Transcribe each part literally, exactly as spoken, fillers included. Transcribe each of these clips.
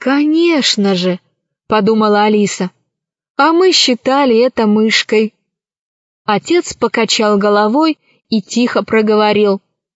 «Конечно же», — подумала Алиса, — «а мы считали это мышкой». Отец покачал головой и тихо проговорил: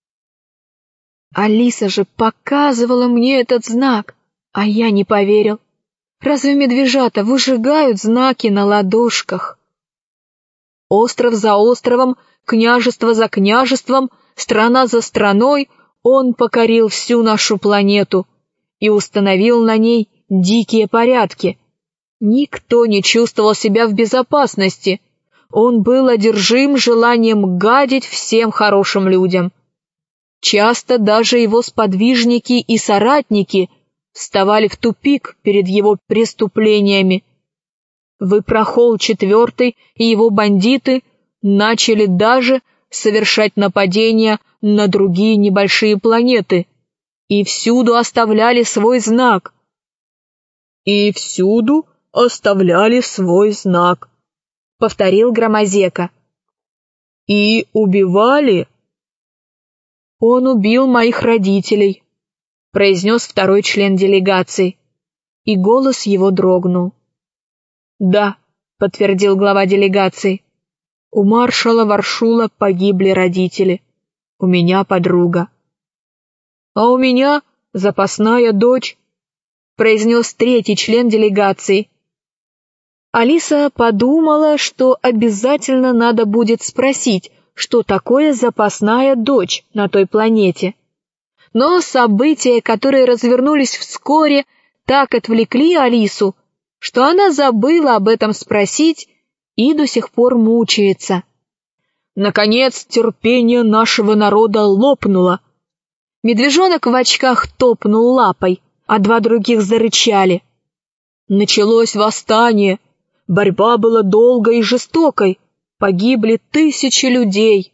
«Алиса же показывала мне этот знак, а я не поверил. Разве медвежата выжигают знаки на ладошках?» Остров за островом, княжество за княжеством, страна за страной он покорил всю нашу планету и установил на ней дикие порядки. Никто не чувствовал себя в безопасности. Он был одержим желанием гадить всем хорошим людям. Часто даже его сподвижники и соратники вставали в тупик перед его преступлениями. Выпрохол четвертый и его бандиты начали даже совершать нападения на другие небольшие планеты и всюду оставляли свой знак. «И всюду оставляли свой знак», — повторил Громозека. «И убивали?» «Он убил моих родителей», — произнес второй член делегации, и голос его дрогнул. «Да», — подтвердил глава делегации, — «у маршала Варшула погибли родители, у меня подруга». «А у меня запасная дочь», — произнес третий член делегации. Алиса подумала, что обязательно надо будет спросить, что такое запасная дочь на той планете. Но события, которые развернулись вскоре, так отвлекли Алису, что она забыла об этом спросить и до сих пор мучается. Наконец терпение нашего народа лопнуло. Медвежонок в очках топнул лапой, а два других зарычали. Началось восстание. Борьба была долгой и жестокой. Погибли тысячи людей.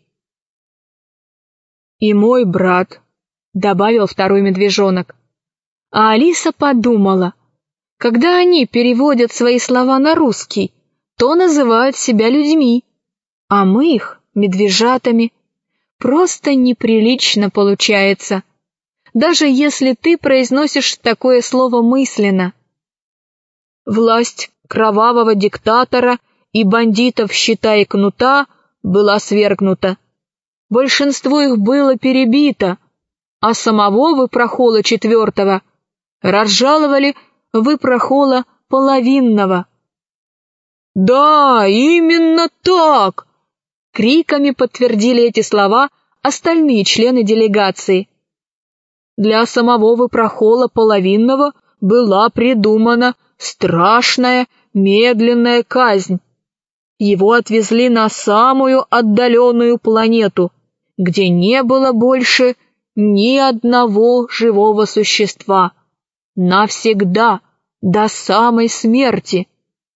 «И мой брат», — добавил второй медвежонок. А Алиса подумала, когда они переводят свои слова на русский, то называют себя людьми, а мы их медвежатами. Просто неприлично получается, даже если ты произносишь такое слово мысленно. Власть кровавого диктатора и бандитов щита и кнута была свергнута. Большинство их было перебито, а самого Выпрохола четвертого разжаловали Выпрохола половинного. «Да, именно так!» — криками подтвердили эти слова остальные члены делегации. Для самого Выпрохола половинного была придумана страшная медленная казнь. Его отвезли на самую отдаленную планету, где не было больше ни одного живого существа. Навсегда, до самой смерти.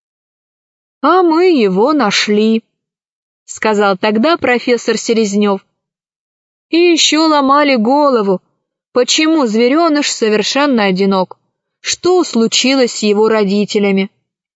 «А мы его нашли», — сказал тогда профессор Селезнев. «И еще ломали голову, почему звереныш совершенно одинок, что случилось с его родителями».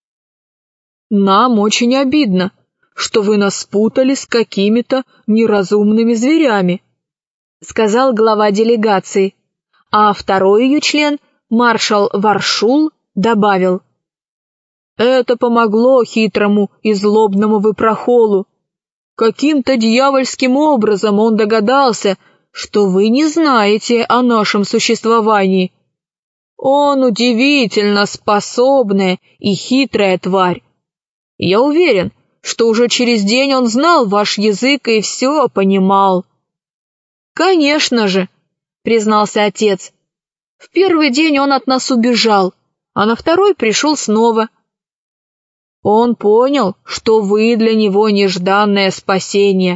«Нам очень обидно, что вы нас спутали с какими-то неразумными зверями», — сказал глава делегации, а второй ее член, маршал Варшул, добавил: «Это помогло хитрому и злобному Выпрохолу. Каким-то дьявольским образом он догадался, что вы не знаете о нашем существовании. Он удивительно способная и хитрая тварь. Я уверен, что уже через день он знал ваш язык и все понимал». «Конечно же», — признался отец. «В первый день он от нас убежал, а на второй пришел снова. Он понял, что вы для него нежданное спасение.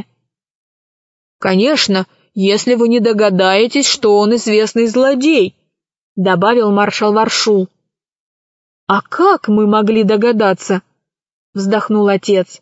Конечно, если вы не догадаетесь, что он известный злодей», — добавил маршал Варшул. «А как мы могли догадаться?» — вздохнул отец.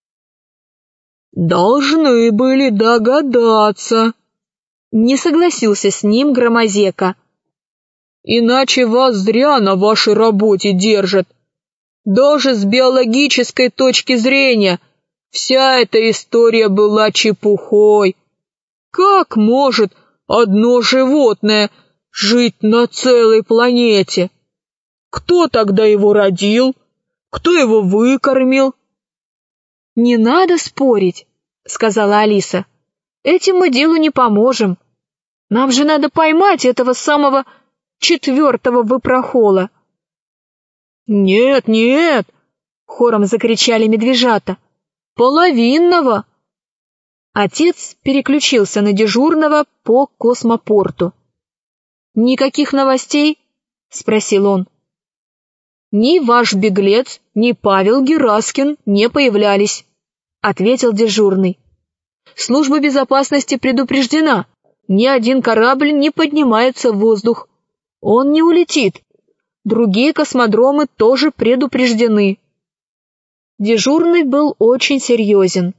«Должны были догадаться», — не согласился с ним Громозека. «Иначе вас зря на вашей работе держат. Даже с биологической точки зрения вся эта история была чепухой. Как может одно животное жить на целой планете? Кто тогда его родил? Кто его выкормил? «Не надо спорить», — сказала Алиса. «Этим мы делу не поможем. Нам же надо поймать этого самого четвертого выпрохола». «Нет, нет!» — хором закричали медвежата. «Половинного!» Отец переключился на дежурного по космопорту. «Никаких новостей?» — спросил он. «Ни ваш беглец, ни Павел Гераскин не появлялись», — ответил дежурный. «Служба безопасности предупреждена. Ни один корабль не поднимается в воздух. Он не улетит. Другие космодромы тоже предупреждены». Дежурный был очень серьезен.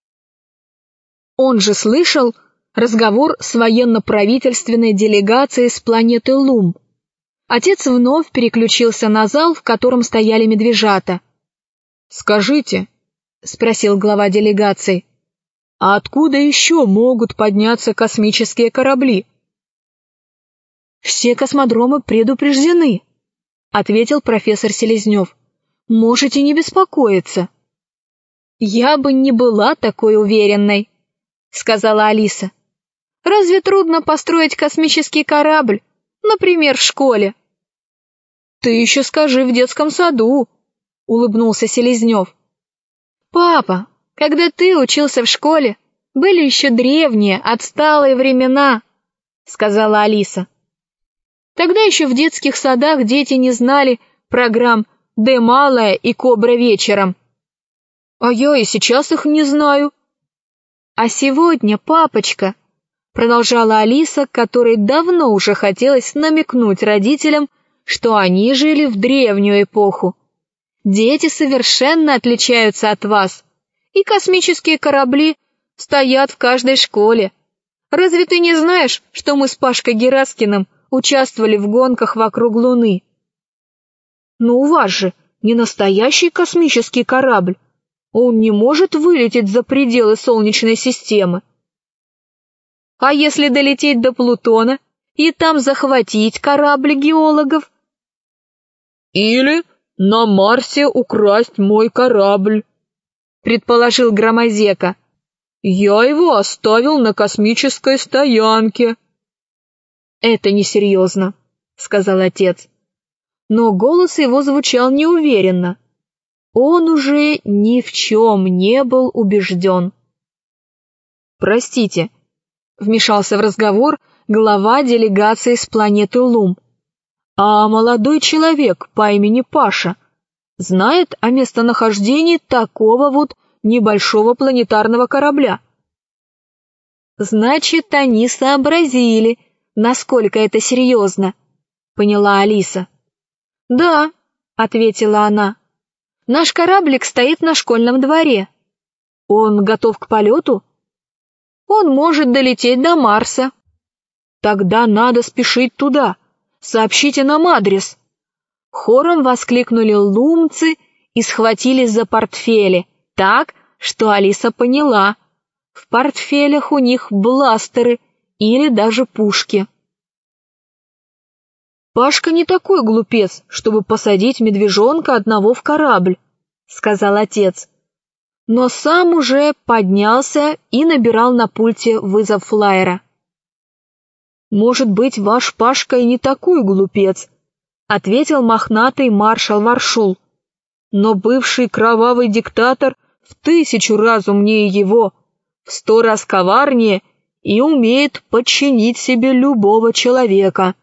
Он же слышал разговор с военно-правительственной делегацией с планеты Лум. Отец вновь переключился на зал, в котором стояли медвежата. «Скажите», — спросил глава делегации, — «а откуда еще могут подняться космические корабли?» «Все космодромы предупреждены», — ответил профессор Селезнев. «Можете не беспокоиться». «Я бы не была такой уверенной», — сказала Алиса. «Разве трудно построить космический корабль, например, в школе?» «Ты еще скажи в детском саду», — улыбнулся Селезнев. «Папа, когда ты учился в школе, были еще древние, отсталые времена», — сказала Алиса. «Тогда еще в детских садах дети не знали программ «Д малая» и «Кобра вечером». А я и сейчас их не знаю». «А сегодня, папочка», — продолжала Алиса, которой давно уже хотелось намекнуть родителям, что они жили в древнюю эпоху. «Дети совершенно отличаются от вас, и космические корабли стоят в каждой школе. Разве ты не знаешь, что мы с Пашкой Гераскиным участвовали в гонках вокруг Луны?» «Но у вас же не настоящий космический корабль. Он не может вылететь за пределы Солнечной системы». «А если долететь до Плутона и там захватить корабль геологов?» «Или на Марсе украсть мой корабль», — предположил Громозека. «Я его оставил на космической стоянке». «Это несерьезно», — сказал отец. Но голос его звучал неуверенно. Он уже ни в чем не был убежден. «Простите», — вмешался в разговор глава делегации с планеты Лум. «А молодой человек по имени Паша знает о местонахождении такого вот небольшого планетарного корабля?» «Значит, они сообразили, насколько это серьезно», — поняла Алиса. «Да», — ответила она. «Наш кораблик стоит на школьном дворе. Он готов к полету? Он может долететь до Марса». «Тогда надо спешить туда. Сообщите нам адрес». Хором воскликнули лумцы и схватились за портфели, так, что Алиса поняла. В портфелях у них бластеры или даже пушки. «Пашка не такой глупец, чтобы посадить медвежонка одного в корабль», — сказал отец. Но сам уже поднялся и набирал на пульте вызов флайера. «Может быть, ваш Пашка и не такой глупец», — ответил мохнатый маршал Варшул. «Но бывший кровавый диктатор в тысячу раз умнее его, в сто раз коварнее и умеет подчинить себе любого человека».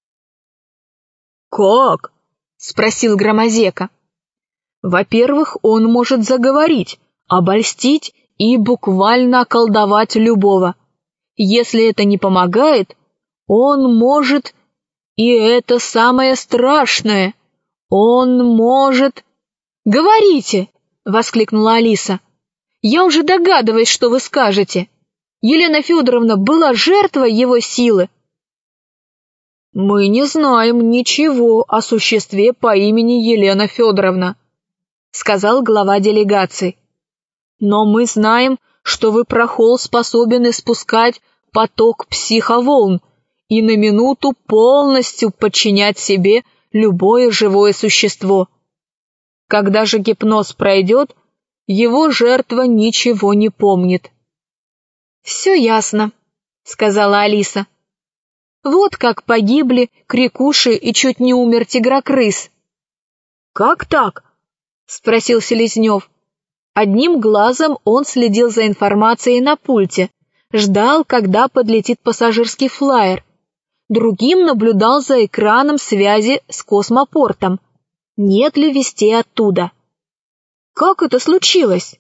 «Как?» — спросил Громозека. «Во-первых, он может заговорить, обольстить и буквально околдовать любого. Если это не помогает, он может, и это самое страшное, он может...» «Говорите!» — воскликнула Алиса. «Я уже догадываюсь, что вы скажете. Елена Федоровна была жертвой его силы». «Мы не знаем ничего о существе по имени Елена Федоровна», — сказал глава делегации. «Но мы знаем, что выпрохол способен испускать поток психоволн и на минуту полностью подчинять себе любое живое существо. Когда же гипноз пройдет, его жертва ничего не помнит. «Все ясно», — сказала Алиса. «Вот как погибли Крикуши и чуть не умер Тигрокрыс». «Как так?» — спросил Селезнев. Одним глазом он следил за информацией на пульте, ждал, когда подлетит пассажирский флайер. Другим наблюдал за экраном связи с космопортом. Нет ли вестей оттуда? Как это случилось?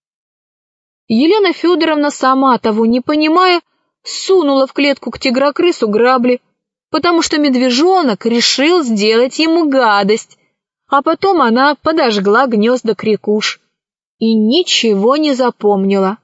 Елена Федоровна, сама того не понимая, сунула в клетку к тигрокрысу грабли, потому что медвежонок решил сделать ему гадость, а потом она подожгла гнезда крикуш и ничего не запомнила.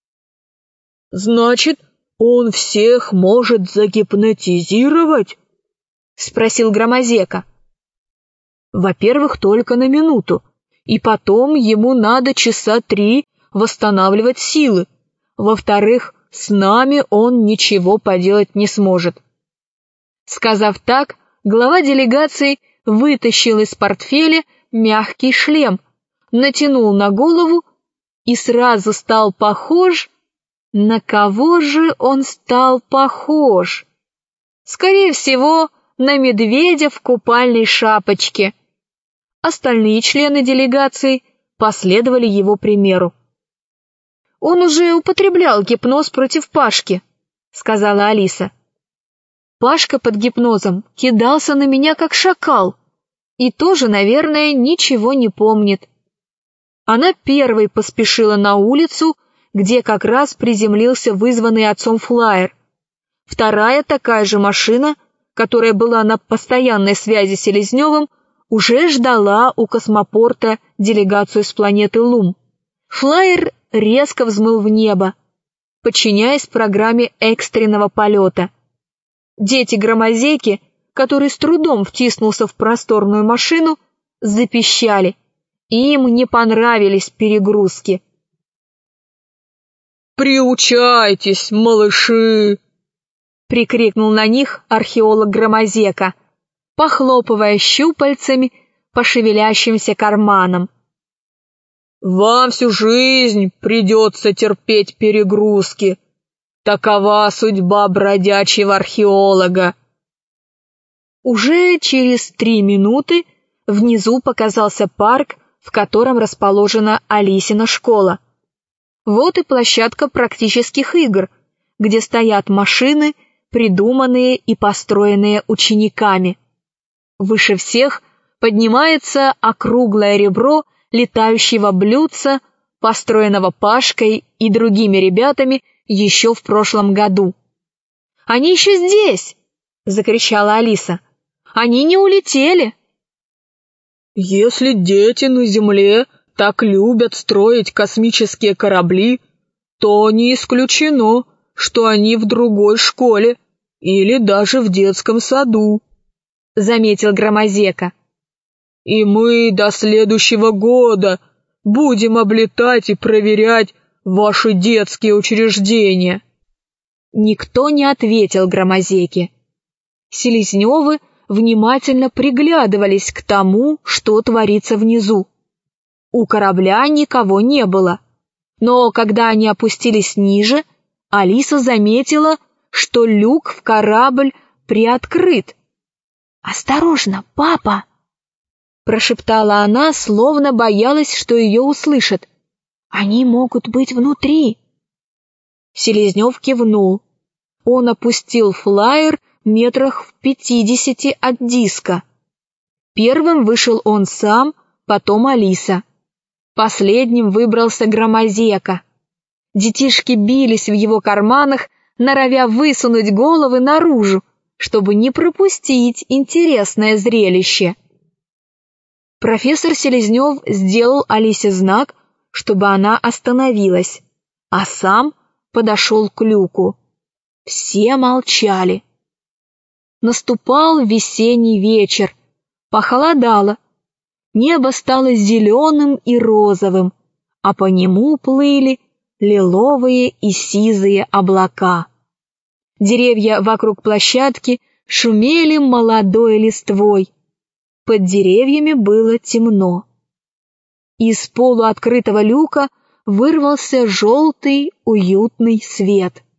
«Значит, он всех может загипнотизировать?» — спросил Громозека. «Во-первых, только на минуту, и потом ему надо часа три восстанавливать силы. Во-вторых, с нами он ничего поделать не сможет». Сказав так, глава делегации вытащил из портфеля мягкий шлем, натянул на голову и сразу стал похож... На кого же он стал похож? Скорее всего, на медведя в купальной шапочке. Остальные члены делегации последовали его примеру. «Он уже употреблял гипноз против Пашки», — сказала Алиса. «Пашка под гипнозом кидался на меня как шакал и тоже, наверное, ничего не помнит». Она первой поспешила на улицу, где как раз приземлился вызванный отцом флайер. Вторая такая же машина, которая была на постоянной связи с Селезневым, уже ждала у космопорта делегацию с планеты Лум. Флайер резко взмыл в небо, подчиняясь программе экстренного полета. Дети Громозеки, который с трудом втиснулся в просторную машину, запищали. Им не понравились перегрузки. «Приучайтесь, малыши!» — прикрикнул на них археолог Громозека, похлопывая щупальцами по шевелящимся карманам. «Вам всю жизнь придется терпеть перегрузки. Такова судьба бродячего археолога». Уже через три минуты внизу показался парк, в котором расположена Алисина школа. Вот и площадка практических игр, где стоят машины, придуманные и построенные учениками. Выше всех поднимается округлое ребро летающего блюдца, построенного Пашкой и другими ребятами еще в прошлом году. «Они еще здесь!» — закричала Алиса. «Они не улетели!» «Если дети на Земле так любят строить космические корабли, то не исключено, что они в другой школе или даже в детском саду», — заметил Громозека. «И мы до следующего года будем облетать и проверять ваши детские учреждения». Никто не ответил Громозеке. Селезневы внимательно приглядывались к тому, что творится внизу. У корабля никого не было, но когда они опустились ниже, Алиса заметила, что люк в корабль приоткрыт. «Осторожно, папа!» — прошептала она, словно боялась, что ее услышат. «Они могут быть внутри». Селезнев кивнул. Он опустил флайер метрах в пятидесяти от диска. Первым вышел он сам, потом Алиса. Последним выбрался Громозека. Детишки бились в его карманах, норовя высунуть головы наружу, чтобы не пропустить интересное зрелище. Профессор Селезнев сделал Алисе знак, чтобы она остановилась, а сам подошел к люку. Все молчали. Наступал весенний вечер, похолодало. Небо стало зеленым и розовым, а по нему плыли лиловые и сизые облака. Деревья вокруг площадки шумели молодой листвой. Под деревьями было темно. Из полуоткрытого люка вырвался желтый уютный свет.